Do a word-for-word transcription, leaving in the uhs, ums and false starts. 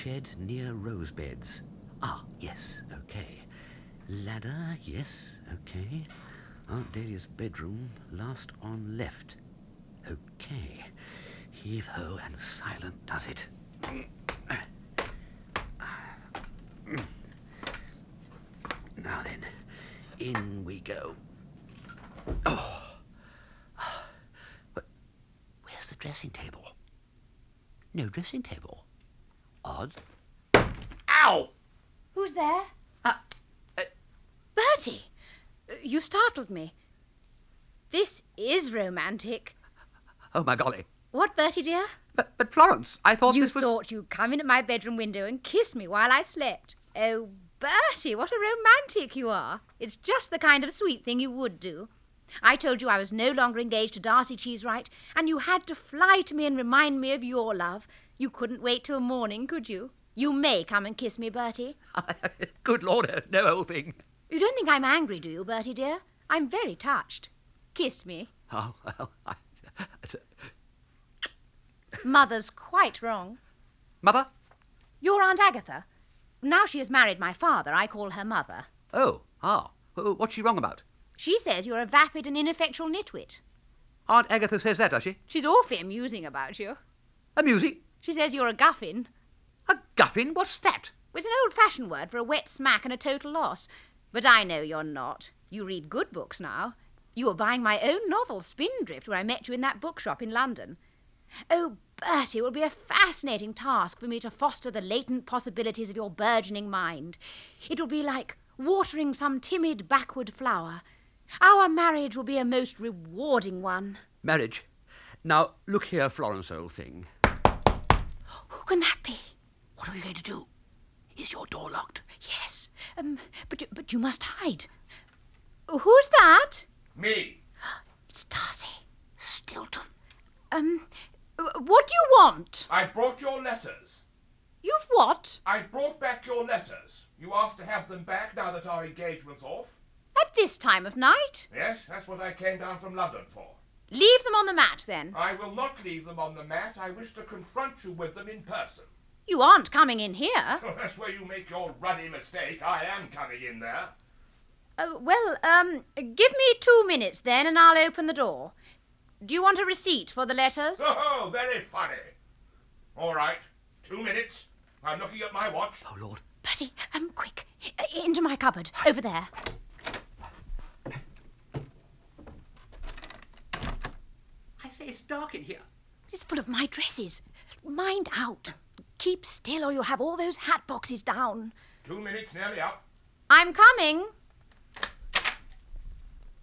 shed near rose beds. Ah, yes, okay. Ladder, yes, okay. Aunt Dahlia's bedroom, last on left. Okay. Heave-ho and silent does it. Now then, in we go. Oh. But where's the dressing table? No dressing table. Odd. Ow! Who's there? Uh, uh, Bertie! You startled me. This is romantic. oh, my golly. What, Bertie, dear? But, but Florence, I thought You this was... thought you'd come in at my bedroom window and kiss me while I slept. Oh, Bertie, what a romantic you are. It's just the kind of sweet thing you would do. I told you I was no longer engaged to Darcy Cheesewright, and you had to fly to me and remind me of your love. You couldn't wait till morning, could you? You may come and kiss me, Bertie. Good Lord, no old thing. You don't think I'm angry, do you, Bertie, dear? I'm very touched. Kiss me. Oh, well, I... Mother's quite wrong. Mother? Your Aunt Agatha. Now she has married my father, I call her mother. Oh, ah. Oh, what's she wrong about? She says you're a vapid and ineffectual nitwit. Aunt Agatha says that, does she? She's awfully amusing about you. Amusing? She says you're a guffin. A guffin? What's that? It's an old-fashioned word for a wet smack and a total loss. But I know you're not. You read good books now. You were buying my own novel, Spindrift, where I met you in that bookshop in London. Oh, Bertie, it will be a fascinating task for me to foster the latent possibilities of your burgeoning mind. It will be like watering some timid backward flower. Our marriage will be a most rewarding one. Marriage? Now, look here, Florence, old thing. Who can that be? What are we going to do? Is your door locked? Yes, um, but, but you must hide. Who's that? Me. It's Darcy. Stilton. Um, what do you want? I brought your letters. You've what? I brought back your letters. You asked to have them back now that our engagement's off. At this time of night? Yes, that's what I came down from London for. Leave them on the mat, then. I will not leave them on the mat. I wish to confront you with them in person. You aren't coming in here. Oh, that's where you make your ruddy mistake. I am coming in there. Uh, well, um, give me two minutes, then, and I'll open the door. Do you want a receipt for the letters? Oh, very funny. All right, two minutes. I'm looking at my watch. Oh, Lord. Bertie, um, quick, into my cupboard, over there. I say it's dark in here. It's full of my dresses. Mind out. Keep still or you'll have all those hat boxes down. Two minutes nearly up. I'm coming.